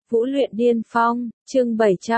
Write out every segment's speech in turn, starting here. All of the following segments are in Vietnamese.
Vũ luyện điên phong, chương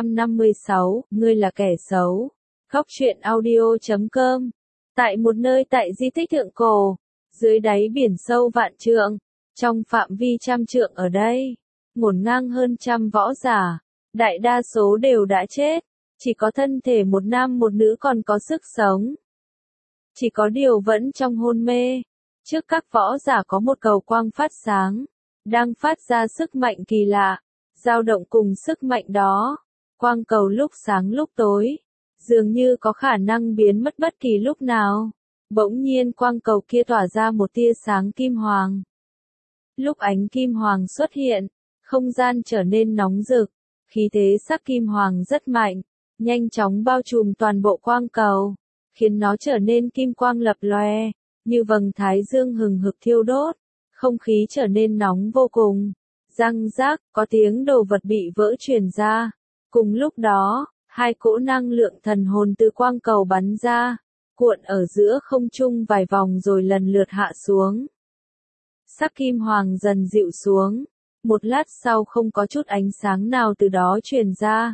756, ngươi là kẻ xấu. Góc truyện audio.com. Tại một nơi tại di tích thượng cổ, dưới đáy biển sâu vạn trượng, trong phạm vi trăm trượng ở đây, ngổn ngang hơn trăm võ giả, đại đa số đều đã chết, chỉ có thân thể một nam một nữ còn có sức sống. Chỉ có điều vẫn trong hôn mê. Trước các võ giả có một cầu quang phát sáng, đang phát ra sức mạnh kỳ lạ, dao động cùng sức mạnh đó. Quang cầu lúc sáng lúc tối, dường như có khả năng biến mất bất kỳ lúc nào. Bỗng nhiên quang cầu kia tỏa ra một tia sáng kim hoàng. Lúc ánh kim hoàng xuất hiện, không gian trở nên nóng rực, khí thế sắc kim hoàng rất mạnh, nhanh chóng bao trùm toàn bộ quang cầu, khiến nó trở nên kim quang lập lòe, như vầng thái dương hừng hực thiêu đốt, không khí trở nên nóng vô cùng. Răng rác, có tiếng đồ vật bị vỡ truyền ra. Cùng lúc đó, hai cỗ năng lượng thần hồn từ quang cầu bắn ra, cuộn ở giữa không trung vài vòng rồi lần lượt hạ xuống. Sắc kim hoàng dần dịu xuống, một lát sau không có chút ánh sáng nào từ đó truyền ra.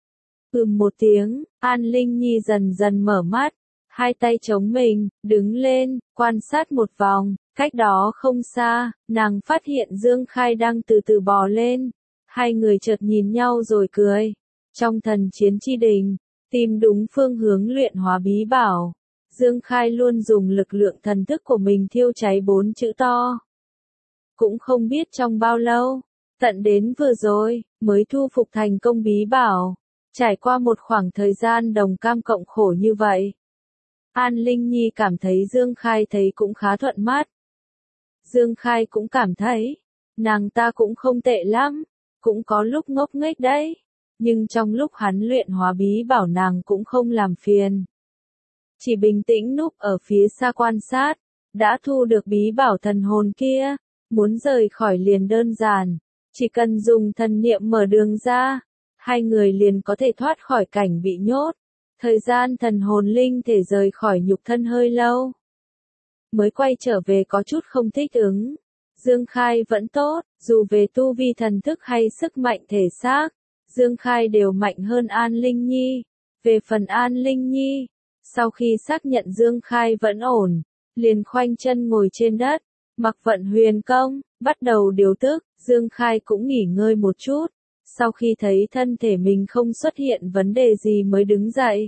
Một tiếng, An Linh Nhi dần dần mở mắt, hai tay chống mình, đứng lên, quan sát một vòng. Cách đó không xa, nàng phát hiện Dương Khai đang từ từ bò lên. Hai người chợt nhìn nhau rồi cười. Trong thần chiến chi đình, tìm đúng phương hướng luyện hóa bí bảo. Dương Khai luôn dùng lực lượng thần thức của mình thiêu cháy 4 chữ to. Cũng không biết trong bao lâu, tận đến vừa rồi, mới thu phục thành công bí bảo. Trải qua một khoảng thời gian đồng cam cộng khổ như vậy, An Linh Nhi cảm thấy Dương Khai thấy cũng khá thuận mắt. Dương Khai cũng cảm thấy, nàng ta cũng không tệ lắm, cũng có lúc ngốc nghếch đấy, nhưng trong lúc hắn luyện hóa bí bảo nàng cũng không làm phiền. Chỉ bình tĩnh núp ở phía xa quan sát, đã thu được bí bảo thần hồn kia, muốn rời khỏi liền đơn giản, chỉ cần dùng thần niệm mở đường ra, hai người liền có thể thoát khỏi cảnh bị nhốt. Thời gian thần hồn linh thể rời khỏi nhục thân hơi lâu, mới quay trở về có chút không thích ứng. Dương Khai vẫn tốt, dù về tu vi thần thức hay sức mạnh thể xác, Dương Khai đều mạnh hơn An Linh Nhi. Về phần An Linh Nhi, sau khi xác nhận Dương Khai vẫn ổn, liền khoanh chân ngồi trên đất, mặc vận huyền công, bắt đầu điều tức. Dương Khai cũng nghỉ ngơi một chút, sau khi thấy thân thể mình không xuất hiện vấn đề gì mới đứng dậy.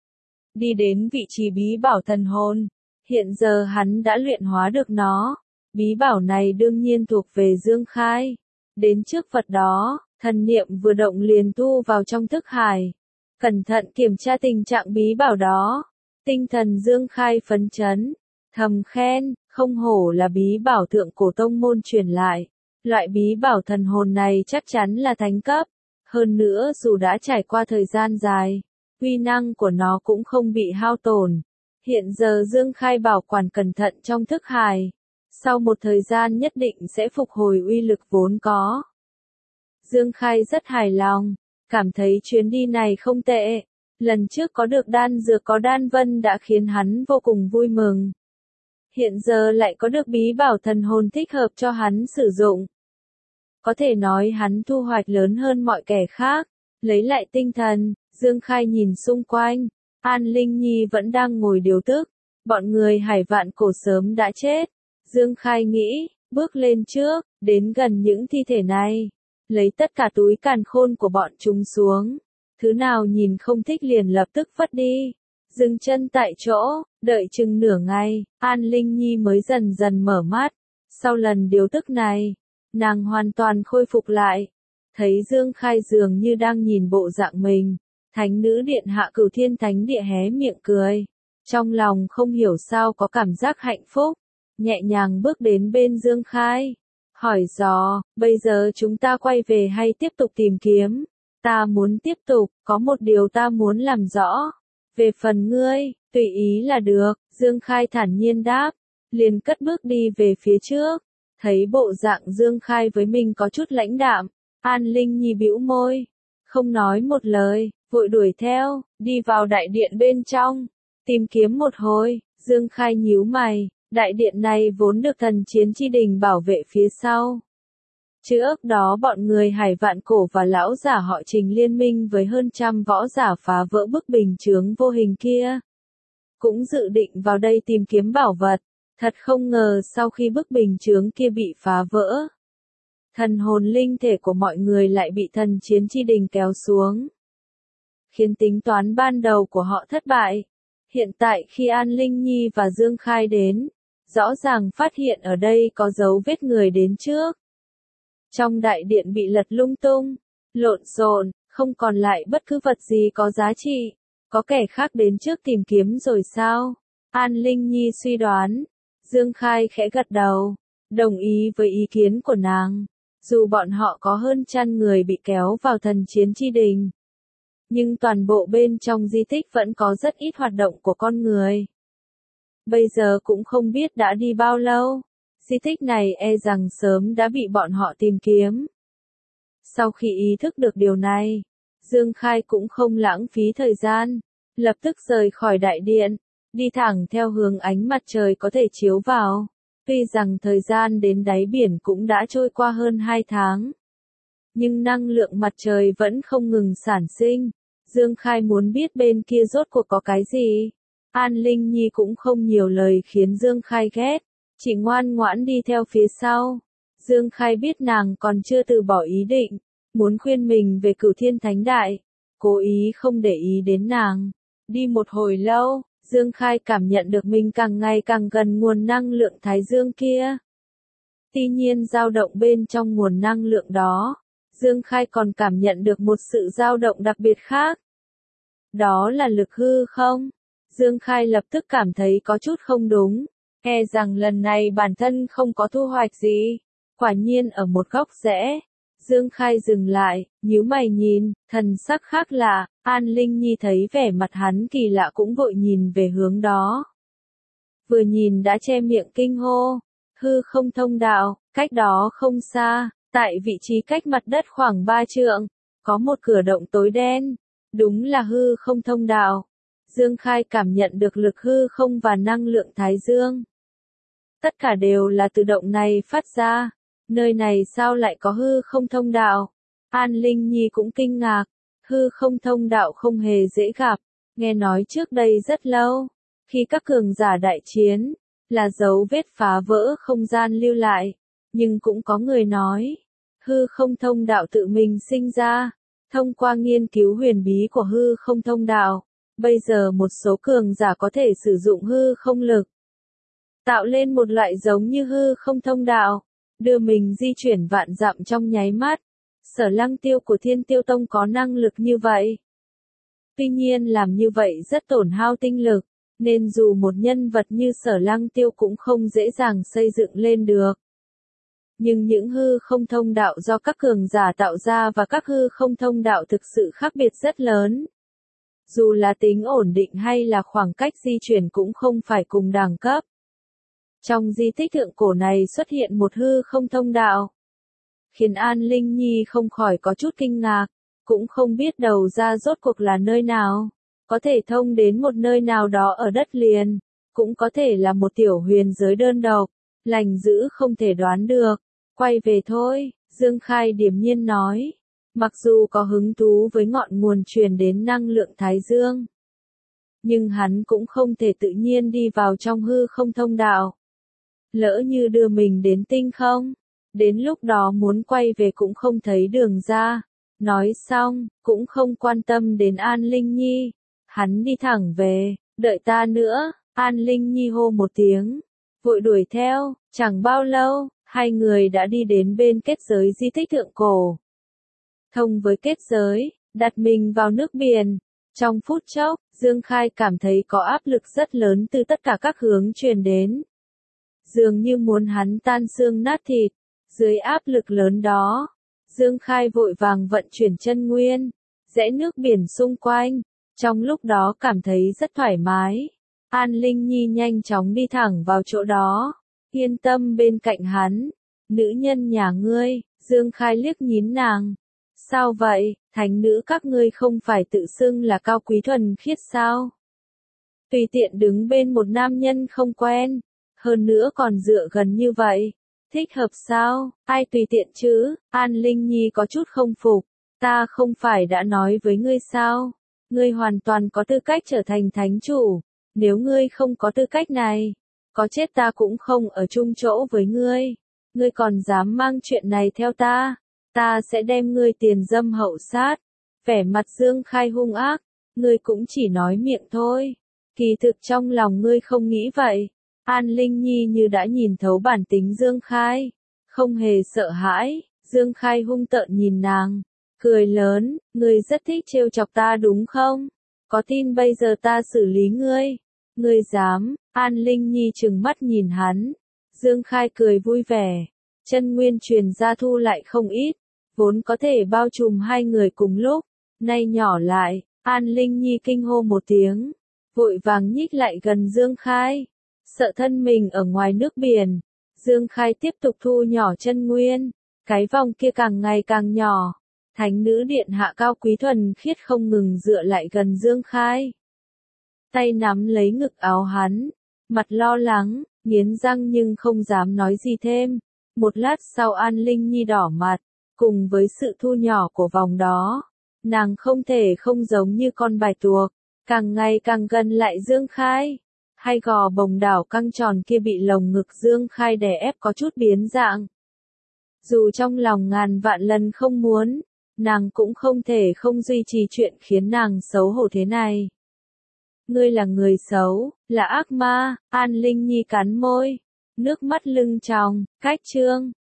Đi đến vị trí bí bảo thần hồn. Hiện giờ hắn đã luyện hóa được nó. Bí bảo này đương nhiên thuộc về Dương Khai. Đến trước Phật đó, thần niệm vừa động liền thu vào trong thức hải. Cẩn thận kiểm tra tình trạng bí bảo đó. Tinh thần Dương Khai phấn chấn, thầm khen, không hổ là bí bảo thượng cổ tông môn truyền lại. Loại bí bảo thần hồn này chắc chắn là thánh cấp. Hơn nữa dù đã trải qua thời gian dài, uy năng của nó cũng không bị hao tổn. Hiện giờ Dương Khai bảo quản cẩn thận trong thức hải. Sau một thời gian nhất định sẽ phục hồi uy lực vốn có. Dương Khai rất hài lòng, cảm thấy chuyến đi này không tệ. Lần trước có được đan dược có đan vân đã khiến hắn vô cùng vui mừng. Hiện giờ lại có được bí bảo thần hồn thích hợp cho hắn sử dụng. Có thể nói hắn thu hoạch lớn hơn mọi kẻ khác. Lấy lại tinh thần, Dương Khai nhìn xung quanh. An Linh Nhi vẫn đang ngồi điều tức. Bọn người Hải Vạn Cổ sớm đã chết. Dương Khai nghĩ, bước lên trước, đến gần những thi thể này. Lấy tất cả túi càn khôn của bọn chúng xuống. Thứ nào nhìn không thích liền lập tức vứt đi. Dừng chân tại chỗ, đợi chừng nửa ngày, An Linh Nhi mới dần dần mở mắt. Sau lần điều tức này, nàng hoàn toàn khôi phục lại. Thấy Dương Khai dường như đang nhìn bộ dạng mình. Thánh nữ điện hạ Cửu Thiên Thánh Địa hé miệng cười. Trong lòng không hiểu sao có cảm giác hạnh phúc. Nhẹ nhàng bước đến bên Dương Khai. Hỏi dò, bây giờ chúng ta quay về hay tiếp tục tìm kiếm? Ta muốn tiếp tục, có một điều ta muốn làm rõ. Về phần ngươi, tùy ý là được, Dương Khai thản nhiên đáp. Liền cất bước đi về phía trước. Thấy bộ dạng Dương Khai với mình có chút lãnh đạm. An Linh Nhi bĩu môi. Không nói một lời, vội đuổi theo, đi vào đại điện bên trong. Tìm kiếm một hồi, Dương Khai nhíu mày. Đại điện này vốn được thần chiến chi đình bảo vệ phía sau. Trước đó bọn người Hải Vạn Cổ và lão giả họ Trình liên minh với hơn trăm võ giả phá vỡ bức bình chướng vô hình kia. Cũng dự định vào đây tìm kiếm bảo vật. Thật không ngờ sau khi bức bình chướng kia bị phá vỡ, thần hồn linh thể của mọi người lại bị thần chiến chi đình kéo xuống, khiến tính toán ban đầu của họ thất bại. Hiện tại khi An Linh Nhi và Dương Khai đến, rõ ràng phát hiện ở đây có dấu vết người đến trước. Trong đại điện bị lật lung tung, lộn xộn, không còn lại bất cứ vật gì có giá trị. Có kẻ khác đến trước tìm kiếm rồi sao? An Linh Nhi suy đoán. Dương Khai khẽ gật đầu, đồng ý với ý kiến của nàng. Dù bọn họ có hơn trăm người bị kéo vào thần chiến chi đình, nhưng toàn bộ bên trong di tích vẫn có rất ít hoạt động của con người. Bây giờ cũng không biết đã đi bao lâu, di tích này e rằng sớm đã bị bọn họ tìm kiếm. Sau khi ý thức được điều này, Dương Khai cũng không lãng phí thời gian, lập tức rời khỏi đại điện, đi thẳng theo hướng ánh mặt trời có thể chiếu vào. Tuy rằng thời gian đến đáy biển cũng đã trôi qua hơn 2 tháng, nhưng năng lượng mặt trời vẫn không ngừng sản sinh. Dương Khai muốn biết bên kia rốt cuộc có cái gì. An Linh Nhi cũng không nhiều lời khiến Dương Khai ghét, chỉ ngoan ngoãn đi theo phía sau. Dương Khai biết nàng còn chưa từ bỏ ý định, muốn khuyên mình về Cửu Thiên Thánh Đại, cố ý không để ý đến nàng. Đi một hồi lâu, Dương Khai cảm nhận được mình càng ngày càng gần nguồn năng lượng Thái Dương kia. Tuy nhiên dao động bên trong nguồn năng lượng đó, Dương Khai còn cảm nhận được một sự dao động đặc biệt khác. Đó là lực hư không? Dương Khai lập tức cảm thấy có chút không đúng, e rằng lần này bản thân không có thu hoạch gì. Quả nhiên ở một góc rẽ, Dương Khai dừng lại, nhíu mày nhìn, thần sắc khác lạ. An Linh Nhi thấy vẻ mặt hắn kỳ lạ cũng vội nhìn về hướng đó. Vừa nhìn đã che miệng kinh hô, hư không thông đạo, cách đó không xa, tại vị trí cách mặt đất khoảng 3 trượng, có một cửa động tối đen, đúng là hư không thông đạo. Dương Khai cảm nhận được lực hư không và năng lượng Thái Dương. Tất cả đều là từ động này phát ra, nơi này sao lại có hư không thông đạo? An Linh Nhi cũng kinh ngạc. Hư không thông đạo không hề dễ gặp, nghe nói trước đây rất lâu, khi các cường giả đại chiến, là dấu vết phá vỡ không gian lưu lại, nhưng cũng có người nói, hư không thông đạo tự mình sinh ra, thông qua nghiên cứu huyền bí của hư không thông đạo, bây giờ một số cường giả có thể sử dụng hư không lực, tạo lên một loại giống như hư không thông đạo, đưa mình di chuyển vạn dặm trong nháy mắt. Sở Lăng Tiêu của Thiên Tiêu Tông có năng lực như vậy. Tuy nhiên làm như vậy rất tổn hao tinh lực, nên dù một nhân vật như Sở Lăng Tiêu cũng không dễ dàng xây dựng lên được. Nhưng những hư không thông đạo do các cường giả tạo ra và các hư không thông đạo thực sự khác biệt rất lớn. Dù là tính ổn định hay là khoảng cách di chuyển cũng không phải cùng đẳng cấp. Trong di tích thượng cổ này xuất hiện một hư không thông đạo, khiến An Linh Nhi không khỏi có chút kinh ngạc, cũng không biết đầu ra rốt cuộc là nơi nào, có thể thông đến một nơi nào đó ở đất liền, cũng có thể là một tiểu huyền giới đơn độc, lành dữ không thể đoán được. Quay về thôi, Dương Khai điềm nhiên nói, mặc dù có hứng thú với ngọn nguồn truyền đến năng lượng Thái Dương, nhưng hắn cũng không thể tự nhiên đi vào trong hư không thông đạo. Lỡ như đưa mình đến tinh không, đến lúc đó muốn quay về cũng không thấy đường ra. Nói xong, cũng không quan tâm đến An Linh Nhi. Hắn đi thẳng về, đợi ta nữa. An Linh Nhi hô một tiếng, vội đuổi theo. Chẳng bao lâu, hai người đã đi đến bên kết giới di tích thượng cổ. Thông với kết giới, đặt mình vào nước biển. Trong phút chốc, Dương Khai cảm thấy có áp lực rất lớn từ tất cả các hướng truyền đến. Dường như muốn hắn tan xương nát thịt. Dưới áp lực lớn đó, Dương Khai vội vàng vận chuyển chân nguyên, rẽ nước biển xung quanh, trong lúc đó cảm thấy rất thoải mái. An Linh Nhi nhanh chóng đi thẳng vào chỗ đó, yên tâm bên cạnh hắn. Nữ nhân nhà ngươi, Dương Khai liếc nhìn nàng. Sao vậy, thánh nữ các ngươi không phải tự xưng là cao quý thuần khiết sao? Tùy tiện đứng bên một nam nhân không quen, hơn nữa còn dựa gần như vậy. Thích hợp sao? Ai tùy tiện chứ? An Linh Nhi có chút không phục. Ta không phải đã nói với ngươi sao? Ngươi hoàn toàn có tư cách trở thành thánh chủ. Nếu ngươi không có tư cách này, có chết ta cũng không ở chung chỗ với ngươi. Ngươi còn dám mang chuyện này theo ta? Ta sẽ đem ngươi tiền dâm hậu sát. Vẻ mặt Dương Khai hung ác. Ngươi cũng chỉ nói miệng thôi. Kỳ thực trong lòng ngươi không nghĩ vậy. An Linh Nhi như đã nhìn thấu bản tính Dương Khai. Không hề sợ hãi. Dương Khai hung tợn nhìn nàng. Cười lớn, ngươi rất thích trêu chọc ta đúng không? Có tin bây giờ ta xử lý ngươi? Ngươi dám? An Linh Nhi trừng mắt nhìn hắn. Dương Khai cười vui vẻ. Chân nguyên truyền ra thu lại không ít. Vốn có thể bao trùm hai người cùng lúc. Nay nhỏ lại, An Linh Nhi kinh hô một tiếng. Vội vàng nhích lại gần Dương Khai. Sợ thân mình ở ngoài nước biển. Dương Khai tiếp tục thu nhỏ chân nguyên. Cái vòng kia càng ngày càng nhỏ. Thánh nữ điện hạ cao quý thuần khiết không ngừng dựa lại gần Dương Khai. Tay nắm lấy ngực áo hắn. Mặt lo lắng, nghiến răng nhưng không dám nói gì thêm. Một lát sau An Linh Nhi đỏ mặt. Cùng với sự thu nhỏ của vòng đó. Nàng không thể không giống như con bài tuộc. Càng ngày càng gần lại Dương Khai. Hai gò bồng đảo căng tròn kia bị lồng ngực Dương Khai đè ép có chút biến dạng. Dù trong lòng ngàn vạn lần không muốn, nàng cũng không thể không duy trì chuyện khiến nàng xấu hổ thế này. Ngươi là người xấu, là ác ma. An Linh Nhi cắn môi, nước mắt lưng tròng. Cách chương